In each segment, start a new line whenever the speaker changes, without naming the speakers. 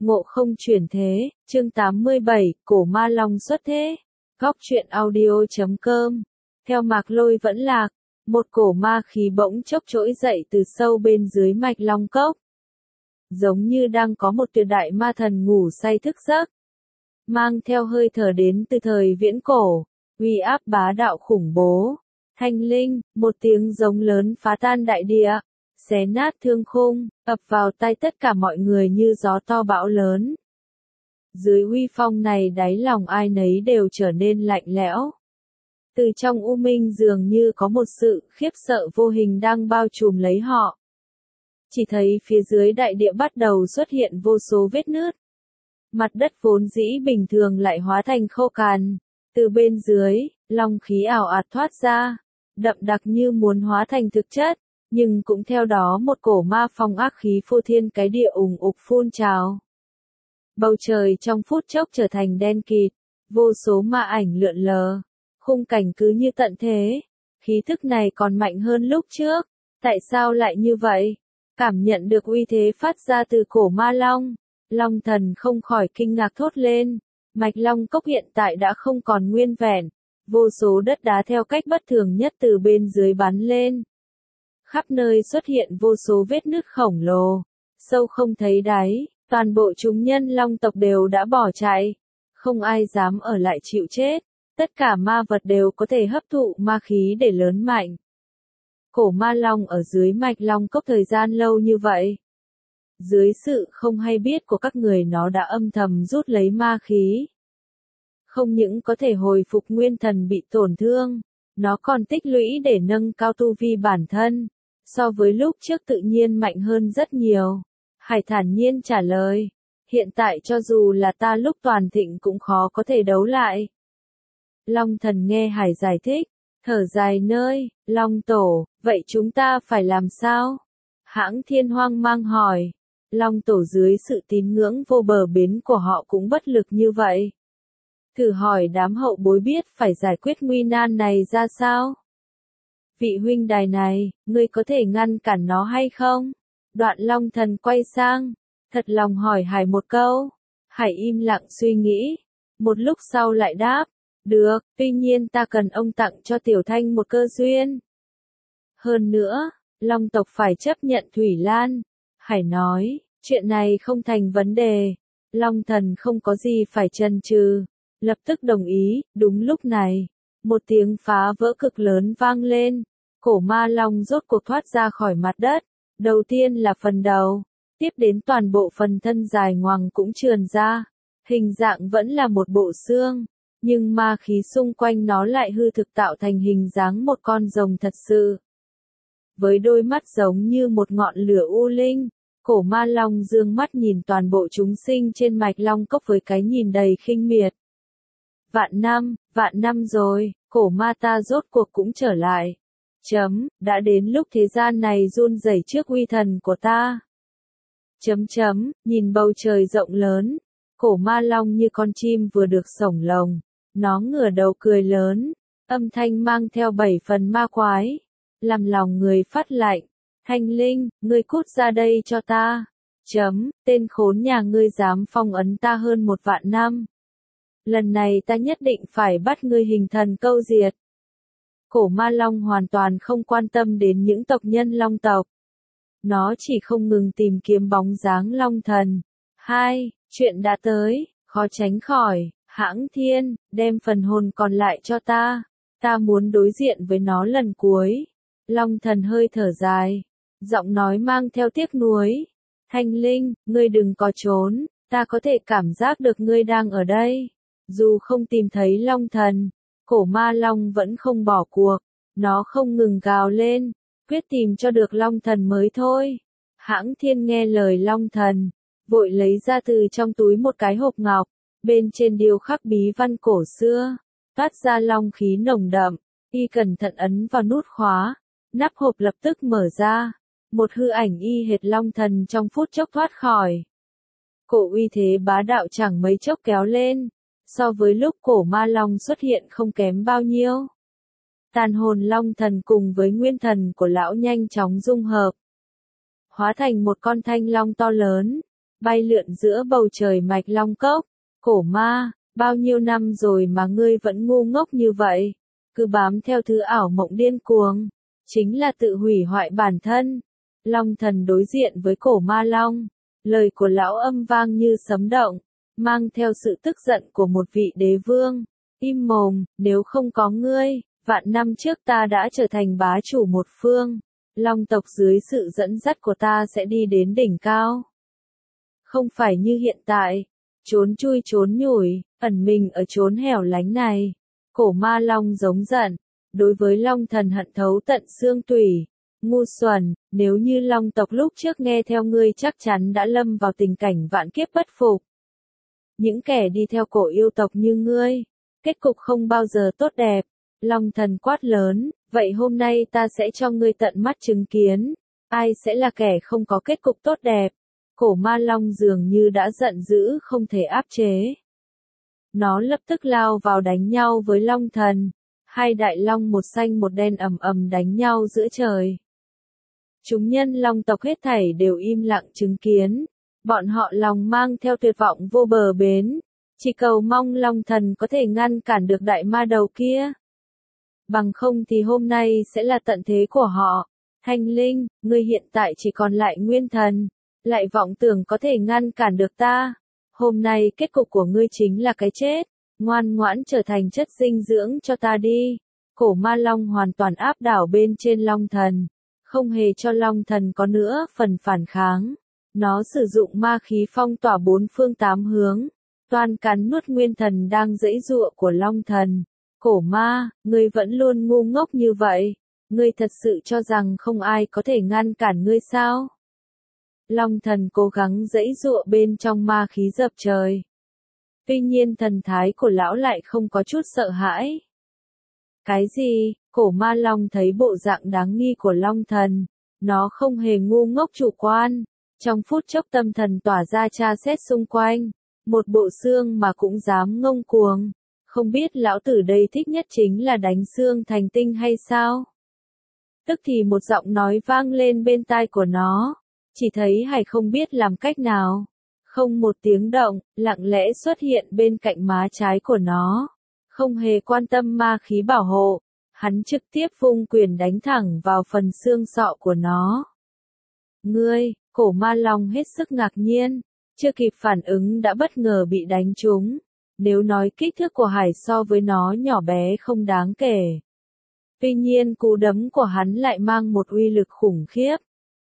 Ngộ không chuyển thế, chương 87, cổ ma long xuất thế. Góc truyện audio.com. Theo Mạc Lôi vẫn lạc, một cổ ma khí bỗng chốc trỗi dậy từ sâu bên dưới mạch long cốc. Giống như đang có một tuyệt đại ma thần ngủ say thức giấc. Mang theo hơi thở đến từ thời viễn cổ, uy áp bá đạo khủng bố. Thanh linh, một tiếng giống lớn phá tan đại địa, xé nát thương khung, ập vào tai tất cả mọi người như gió to bão lớn. Dưới uy phong này đáy lòng ai nấy đều trở nên lạnh lẽo. Từ trong u minh dường như có một sự khiếp sợ vô hình đang bao trùm lấy họ. Chỉ thấy phía dưới đại địa bắt đầu xuất hiện vô số vết nứt. Mặt đất vốn dĩ bình thường lại hóa thành khô cằn. Từ bên dưới, long khí ảo ạt thoát ra, đậm đặc như muốn hóa thành thực chất, nhưng cũng theo đó một cổ ma phong ác khí phô thiên cái địa ùng ục phun trào. Bầu trời trong phút chốc trở thành đen kịt, vô số ma ảnh lượn lờ, khung cảnh cứ như tận thế. Khí thức này còn mạnh hơn lúc trước, tại sao lại như vậy? Cảm nhận được uy thế phát ra từ cổ ma long, Long Thần không khỏi kinh ngạc thốt lên. Mạch long cốc hiện tại đã không còn nguyên vẹn, vô số đất đá theo cách bất thường nhất từ bên dưới bắn lên. Khắp nơi xuất hiện vô số vết nứt khổng lồ, sâu không thấy đáy, toàn bộ chúng nhân long tộc đều đã bỏ chạy, không ai dám ở lại chịu chết, tất cả ma vật đều có thể hấp thụ ma khí để lớn mạnh. Cổ ma long ở dưới mạch long cốc thời gian lâu như vậy. Dưới sự không hay biết của các người nó đã âm thầm rút lấy ma khí. Không những có thể hồi phục nguyên thần bị tổn thương, nó còn tích lũy để nâng cao tu vi bản thân. So với lúc trước tự nhiên mạnh hơn rất nhiều. Hải thản nhiên trả lời, hiện tại cho dù là ta lúc toàn thịnh cũng khó có thể đấu lại. Long Thần nghe Hải giải thích, thở dài nơi, Long Tổ, vậy chúng ta phải làm sao? Hãng Thiên hoang mang hỏi, Long Tổ dưới sự tín ngưỡng vô bờ bến của họ cũng bất lực như vậy. Thử hỏi đám hậu bối biết phải giải quyết nguy nan này ra sao? Vị huynh đài này, ngươi có thể ngăn cản nó hay không? Đoạn Long Thần quay sang, thật lòng hỏi Hải một câu. Hải im lặng suy nghĩ, một lúc sau lại đáp, được, tuy nhiên ta cần ông tặng cho Tiểu Thanh một cơ duyên. Hơn nữa, Long tộc phải chấp nhận Thủy Lan. Hải nói, chuyện này không thành vấn đề. Long Thần không có gì phải chần chừ, lập tức đồng ý. Đúng lúc này, một tiếng phá vỡ cực lớn vang lên. Cổ ma long rốt cuộc thoát ra khỏi mặt đất. Đầu tiên là phần đầu, tiếp đến toàn bộ phần thân dài ngoằng cũng trườn ra. Hình dạng vẫn là một bộ xương, nhưng ma khí xung quanh nó lại hư thực tạo thành hình dáng một con rồng thật sự. Với đôi mắt giống như một ngọn lửa u linh, cổ ma long dương mắt nhìn toàn bộ chúng sinh trên mạch long cốc với cái nhìn đầy khinh miệt. Vạn năm rồi, cổ ma ta rốt cuộc cũng trở lại. Đã đến lúc thế gian này run rẩy trước uy thần của ta. Nhìn bầu trời rộng lớn, cổ ma long như con chim vừa được sổng lồng, nó ngửa đầu cười lớn, âm thanh mang theo 7 phần ma quái, làm lòng người phát lạnh. Thanh linh, ngươi cút ra đây cho ta. Tên khốn nhà ngươi dám phong ấn ta hơn 1 vạn năm. Lần này ta nhất định phải bắt ngươi hình thần câu diệt. Cổ ma long hoàn toàn không quan tâm đến những tộc nhân long tộc. Nó chỉ không ngừng tìm kiếm bóng dáng Long Thần. Chuyện đã tới, khó tránh khỏi. Hãng Thiên, đem phần hồn còn lại cho ta. Ta muốn đối diện với nó lần cuối. Long Thần hơi thở dài, giọng nói mang theo tiếc nuối. Thanh linh, ngươi đừng có trốn, ta có thể cảm giác được ngươi đang ở đây. Dù không tìm thấy Long Thần, cổ ma long vẫn không bỏ cuộc, nó không ngừng gào lên, quyết tìm cho được Long Thần mới thôi. Hãng Thiên nghe lời Long Thần, vội lấy ra từ trong túi một cái hộp ngọc, bên trên điêu khắc bí văn cổ xưa, toát ra long khí nồng đậm, y cẩn thận ấn vào nút khóa, nắp hộp lập tức mở ra, một hư ảnh y hệt Long Thần trong phút chốc thoát khỏi. Cổ uy thế bá đạo chẳng mấy chốc kéo lên. So với lúc cổ ma long xuất hiện không kém bao nhiêu. Tàn hồn Long Thần cùng với nguyên thần của lão nhanh chóng dung hợp. Hóa thành một con thanh long to lớn. bay lượn giữa bầu trời Mạch Long Cốc. Cổ ma, bao nhiêu năm rồi mà ngươi vẫn ngu ngốc như vậy, cứ bám theo thứ ảo mộng điên cuồng, chính là tự hủy hoại bản thân. Long thần đối diện với cổ ma long, lời của lão âm vang như sấm động, mang theo sự tức giận của một vị đế vương. Im mồm, nếu không có ngươi, vạn năm trước ta đã trở thành bá chủ một phương. Long tộc dưới sự dẫn dắt của ta sẽ đi đến đỉnh cao. Không phải như hiện tại, trốn chui trốn nhủi, ẩn mình ở chốn hẻo lánh này. Cổ ma long giống giận, đối với long thần hận thấu tận xương tủy. Ngu xuẩn, nếu như long tộc lúc trước nghe theo ngươi chắc chắn đã lâm vào tình cảnh vạn kiếp bất phục. Những kẻ đi theo cổ yêu tộc như ngươi, kết cục không bao giờ tốt đẹp. Long thần quát lớn, vậy hôm nay ta sẽ cho ngươi tận mắt chứng kiến, ai sẽ là kẻ không có kết cục tốt đẹp. Cổ ma long dường như đã giận dữ không thể áp chế. Nó lập tức lao vào đánh nhau với long thần. Hai đại long một xanh một đen ầm ầm đánh nhau giữa trời. Chúng nhân long tộc hết thảy đều im lặng chứng kiến. Bọn họ lòng mang theo tuyệt vọng vô bờ bến. Chỉ cầu mong long thần có thể ngăn cản được đại ma đầu kia. Bằng không thì hôm nay sẽ là tận thế của họ. Thanh linh, ngươi hiện tại chỉ còn lại nguyên thần. Lại vọng tưởng có thể ngăn cản được ta. Hôm nay kết cục của ngươi chính là cái chết. Ngoan ngoãn trở thành chất dinh dưỡng cho ta đi. Cổ ma long hoàn toàn áp đảo bên trên long thần. Không hề cho long thần có nữa phần phản kháng. Nó sử dụng ma khí phong tỏa bốn phương tám hướng. Toan cắn nuốt nguyên thần đang giãy giụa của long thần. Cổ ma, ngươi vẫn luôn ngu ngốc như vậy. Ngươi thật sự cho rằng không ai có thể ngăn cản ngươi sao? Long thần cố gắng giãy giụa bên trong ma khí dập trời. Tuy nhiên thần thái của lão lại không có chút sợ hãi. Cái gì? Cổ ma long thấy bộ dạng đáng nghi của long thần. Nó không hề ngu ngốc chủ quan. Trong phút chốc tâm thần tỏa ra tra xét xung quanh. Một bộ xương mà cũng dám ngông cuồng. Không biết lão tử đây thích nhất chính là đánh xương thành tinh hay sao? Tức thì một giọng nói vang lên bên tai của nó. Chỉ thấy Hải không biết làm cách nào. Không một tiếng động, lặng lẽ xuất hiện bên cạnh má trái của nó. Không hề quan tâm ma khí bảo hộ. Hắn trực tiếp vung quyền đánh thẳng vào phần xương sọ của nó. Ngươi, cổ ma long hết sức ngạc nhiên. Chưa kịp phản ứng đã bất ngờ bị đánh trúng. Nếu nói kích thước của Hải so với nó nhỏ bé không đáng kể. Tuy nhiên cú đấm của hắn lại mang một uy lực khủng khiếp.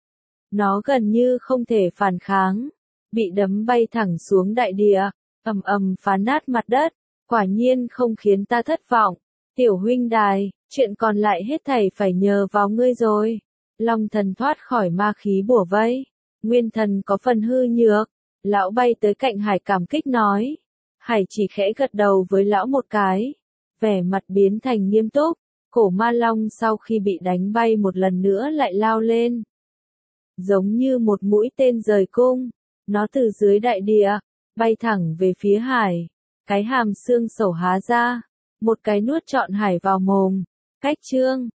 Nó gần như không thể phản kháng. Bị đấm bay thẳng xuống đại địa, ầm ầm phá nát mặt đất. Quả nhiên không khiến ta thất vọng. Tiểu huynh đài, chuyện còn lại hết thảy phải nhờ vào ngươi rồi. Long thần thoát khỏi ma khí bủa vây. Nguyên thần có phần hư nhược. Lão bay tới cạnh Hải cảm kích nói. Hải chỉ khẽ gật đầu với lão một cái. Vẻ mặt biến thành nghiêm túc. Cổ ma long sau khi bị đánh bay một lần nữa lại lao lên. Giống như một mũi tên rời cung. Nó từ dưới đại địa, bay thẳng về phía Hải. Cái hàm xương sẩu há ra. Một cái nuốt trọn Hải vào mồm. Cách chương.